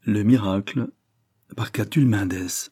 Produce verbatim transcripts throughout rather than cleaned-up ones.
Le miracle, par Catulle Mendes.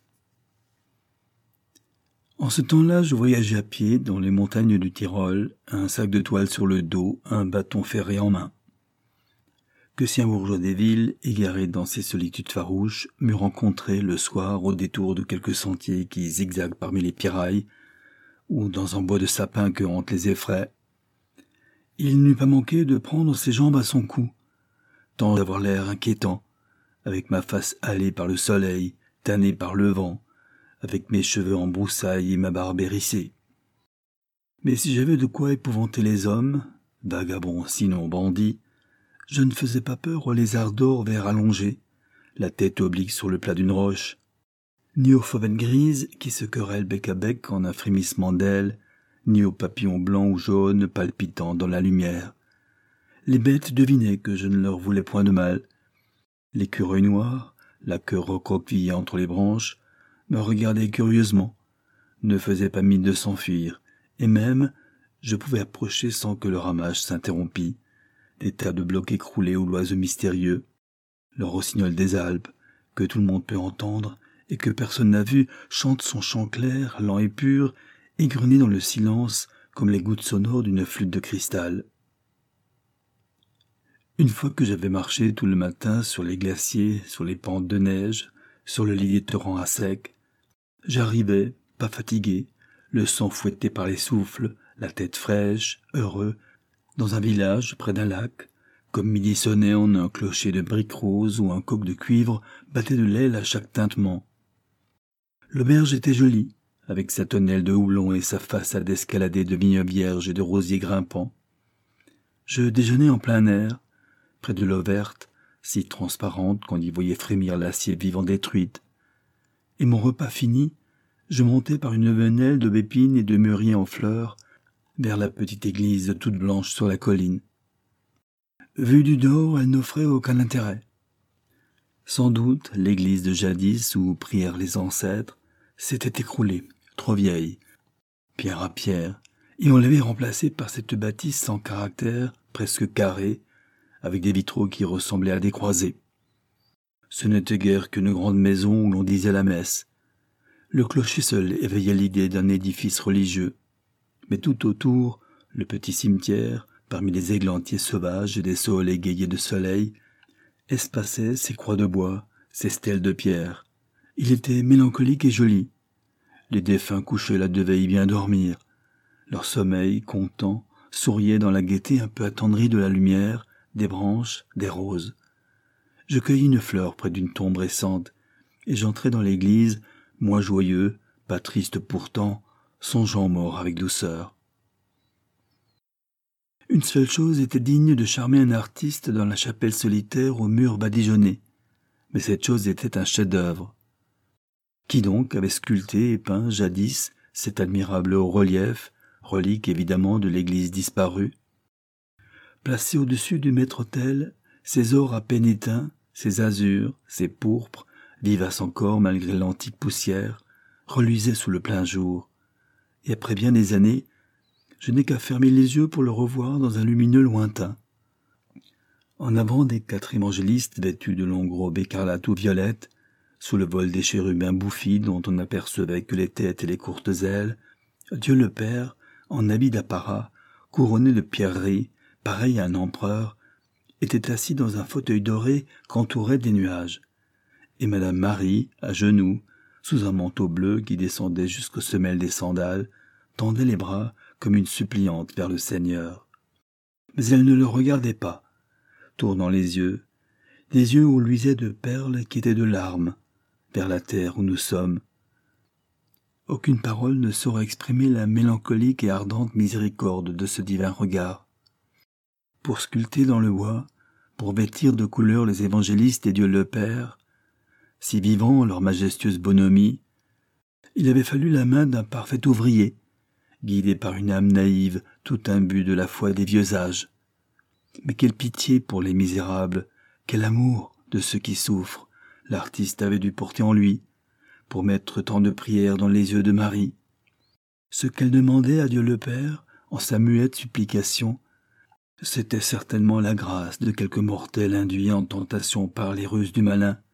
En ce temps-là, je voyageais à pied dans les montagnes du Tyrol, un sac de toile sur le dos, un bâton ferré en main. Que si un bourgeois des villes, égaré dans ses solitudes farouches, m'eût rencontré le soir au détour de quelques sentiers qui zigzaguent parmi les pierrailles, ou dans un bois de sapins que hantent les effraies, il n'eût pas manqué de prendre ses jambes à son cou, tant d'avoir l'air inquiétant, avec ma face hâlée par le soleil, tannée par le vent, avec mes cheveux en broussailles et ma barbe hérissée. Mais si j'avais de quoi épouvanter les hommes, vagabonds sinon bandits, je ne faisais pas peur aux lézards d'or vert allongés, la tête oblique sur le plat d'une roche, ni aux fauvettes grises qui se querellent bec à bec en un frémissement d'ailes, ni aux papillons blancs ou jaunes palpitant dans la lumière. Les bêtes devinaient que je ne leur voulais point de mal. L'écureuil noir, la queue recroquevillée entre les branches, me regardait curieusement, ne faisait pas mine de s'enfuir, et même, je pouvais approcher sans que le ramage s'interrompît. Des tas de blocs écroulés aux l'oiseau mystérieux, le rossignol des Alpes, que tout le monde peut entendre et que personne n'a vu, chante son chant clair, lent et pur, égrené dans le silence comme les gouttes sonores d'une flûte de cristal. Une fois que j'avais marché tout le matin sur les glaciers, sur les pentes de neige, sur le lit des torrents à sec, j'arrivais, pas fatigué, le sang fouetté par les souffles, la tête fraîche, heureux, dans un village près d'un lac, comme midi sonnait en un clocher de briques roses où un coq de cuivre battait de l'aile à chaque tintement. L'auberge était jolie, avec sa tonnelle de houblon et sa façade escaladée de vignes vierges et de rosiers grimpants. Je déjeunais en plein air, près de l'eau verte, si transparente qu'on y voyait frémir l'acier vivant des truites. Et mon repas fini, je montais par une venelle d'aubépines et de mûriers en fleurs vers la petite église toute blanche sur la colline. Vue du dehors, elle n'offrait aucun intérêt. Sans doute, l'église de jadis où prièrent les ancêtres s'était écroulée, trop vieille, pierre à pierre, et on l'avait remplacée par cette bâtisse sans caractère, presque carrée, avec des vitraux qui ressemblaient à des croisées. Ce n'était guère qu'une grande maison où l'on disait la messe. Le clocher seul éveillait l'idée d'un édifice religieux. Mais tout autour, le petit cimetière, parmi les églantiers sauvages et des saules égayés de soleil, espaçait ses croix de bois, ses stèles de pierre. Il était mélancolique et joli. Les défunts couchaient là de veille bien dormir. Leur sommeil, content, souriait dans la gaieté un peu attendrie de la lumière, des branches, des roses. Je cueillis une fleur près d'une tombe récente, et j'entrai dans l'église, moi joyeux, pas triste pourtant, songeant mort avec douceur. Une seule chose était digne de charmer un artiste dans la chapelle solitaire aux murs badigeonnés, mais cette chose était un chef-d'œuvre. Qui donc avait sculpté et peint jadis cet admirable haut-relief, relique évidemment de l'église disparue? Placé au-dessus du maître-autel, ses ors à peine éteints, ses azurs, ses pourpres, vivaces encore malgré l'antique poussière, reluisaient sous le plein jour. Et après bien des années, je n'ai qu'à fermer les yeux pour le revoir dans un lumineux lointain. En avant des quatre évangélistes vêtus de longues robes écarlates ou violettes, sous le vol des chérubins bouffis dont on n'apercevait que les têtes et les courtes ailes, Dieu le Père, en habit d'apparat, couronné de pierreries, pareil à un empereur, était assis dans un fauteuil doré qu'entouraient des nuages, et Madame Marie, à genoux, sous un manteau bleu qui descendait jusqu'aux semelles des sandales, tendait les bras comme une suppliante vers le Seigneur. Mais elle ne le regardait pas, tournant les yeux, des yeux où luisaient de perles qui étaient de larmes, vers la terre où nous sommes. Aucune parole ne saurait exprimer la mélancolique et ardente miséricorde de ce divin regard. Pour sculpter dans le bois, pour vêtir de couleurs les évangélistes et Dieu le Père, si vivants leur majestueuse bonhomie, il avait fallu la main d'un parfait ouvrier, guidé par une âme naïve, tout imbue de la foi des vieux âges. Mais quelle pitié pour les misérables, quel amour de ceux qui souffrent, l'artiste avait dû porter en lui, pour mettre tant de prières dans les yeux de Marie. Ce qu'elle demandait à Dieu le Père, en sa muette supplication, c'était certainement la grâce de quelque mortel induit en tentation par les ruses du malin,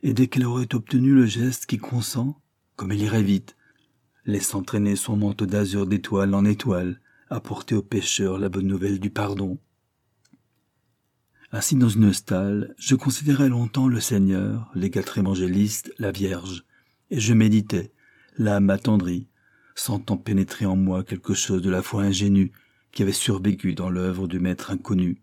et dès qu'elle aurait obtenu le geste qui consent, comme elle irait vite, laissant traîner son manteau d'azur d'étoile en étoile, apporter au pécheur la bonne nouvelle du pardon. Assis dans une stalle, je considérais longtemps le Seigneur, les quatre évangélistes, la Vierge, et je méditais, l'âme attendrie, sentant pénétrer en moi quelque chose de la foi ingénue qui avait survécu dans l'œuvre du Maître inconnu.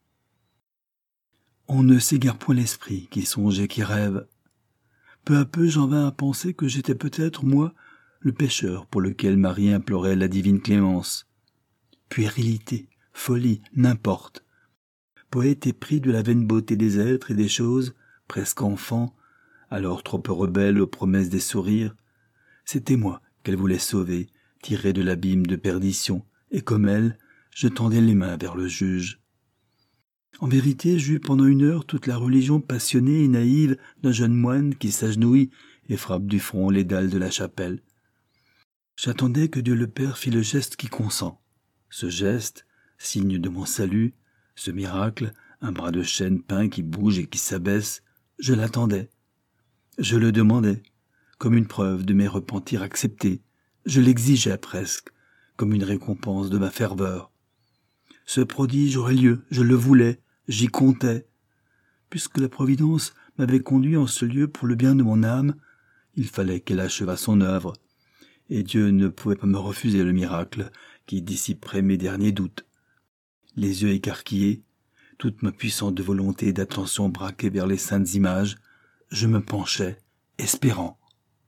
On ne s'égare point l'esprit qui songe et qui rêve. Peu à peu j'en vins à penser que j'étais peut-être, moi, le pécheur pour lequel Marie implorait la divine clémence. Puérilité, folie, n'importe. Poète épris de la vaine beauté des êtres et des choses, presque enfant, alors trop peu rebelle aux promesses des sourires, c'était moi qu'elle voulait sauver, tirer de l'abîme de perdition, et comme elle, je tendais les mains vers le juge. En vérité, j'eus pendant une heure toute la religion passionnée et naïve d'un jeune moine qui s'agenouille et frappe du front les dalles de la chapelle. J'attendais que Dieu le Père fît le geste qui consent. Ce geste, signe de mon salut, ce miracle, un bras de chêne peint qui bouge et qui s'abaisse, je l'attendais. Je le demandais, comme une preuve de mes repentirs acceptés. Je l'exigeais presque, comme une récompense de ma ferveur. Ce prodige aurait lieu, je le voulais, j'y comptais. Puisque la Providence m'avait conduit en ce lieu pour le bien de mon âme, il fallait qu'elle achevât son œuvre, et Dieu ne pouvait pas me refuser le miracle qui dissiperait mes derniers doutes. Les yeux écarquillés, toute ma puissante volonté d'attention braquée vers les saintes images, je me penchais, espérant.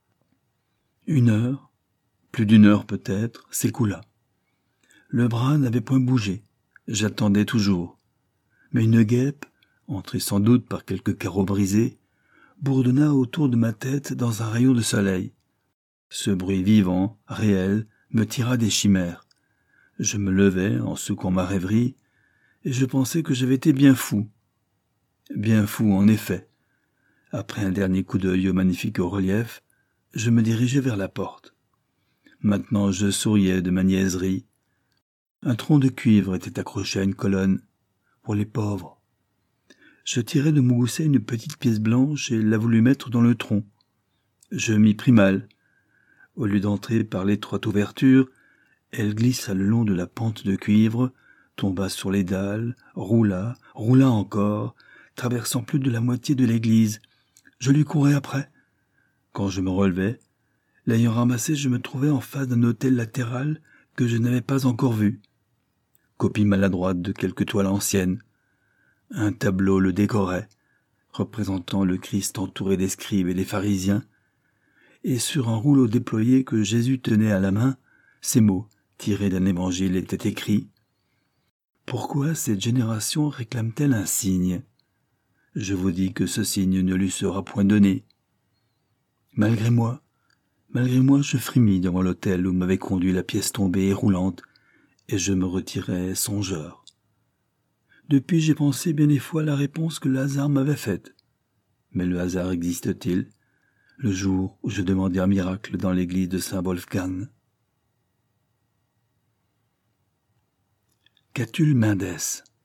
Une heure, plus d'une heure peut-être, s'écoula. Le bras n'avait point bougé, j'attendais toujours. Mais une guêpe, entrée sans doute par quelque carreau brisé, bourdonna autour de ma tête dans un rayon de soleil. Ce bruit vivant, réel, me tira des chimères. Je me levai en secouant ma rêverie, et je pensais que j'avais été bien fou. Bien fou, en effet. Après un dernier coup d'œil au magnifique relief, je me dirigeai vers la porte. Maintenant je souriais de ma niaiserie. Un tronc de cuivre était accroché à une colonne, pour les pauvres. Je tirai de mon gousset une petite pièce blanche et la voulus mettre dans le tronc. Je m'y pris mal. Au lieu d'entrer par l'étroite ouverture, elle glissa le long de la pente de cuivre, tomba sur les dalles, roula, roula encore, traversant plus de la moitié de l'église. Je lui courais après. Quand je me relevai, l'ayant ramassé, je me trouvais en face d'un autel latéral que je n'avais pas encore vu. Copie maladroite de quelque toile ancienne. Un tableau le décorait, représentant le Christ entouré des scribes et des pharisiens, et sur un rouleau déployé que Jésus tenait à la main, ces mots, tirés d'un évangile, étaient écrits. « Pourquoi cette génération réclame-t-elle un signe ? Je vous dis que ce signe ne lui sera point donné. » Malgré moi, malgré moi, je frémis devant l'autel où m'avait conduit la pièce tombée et roulante, et je me retirai songeur. Depuis, j'ai pensé bien des fois la réponse que le hasard m'avait faite. Mais le hasard existe-t-il, le jour où je demandais un miracle dans l'église de Saint-Wolfgang? Catulle Mendes.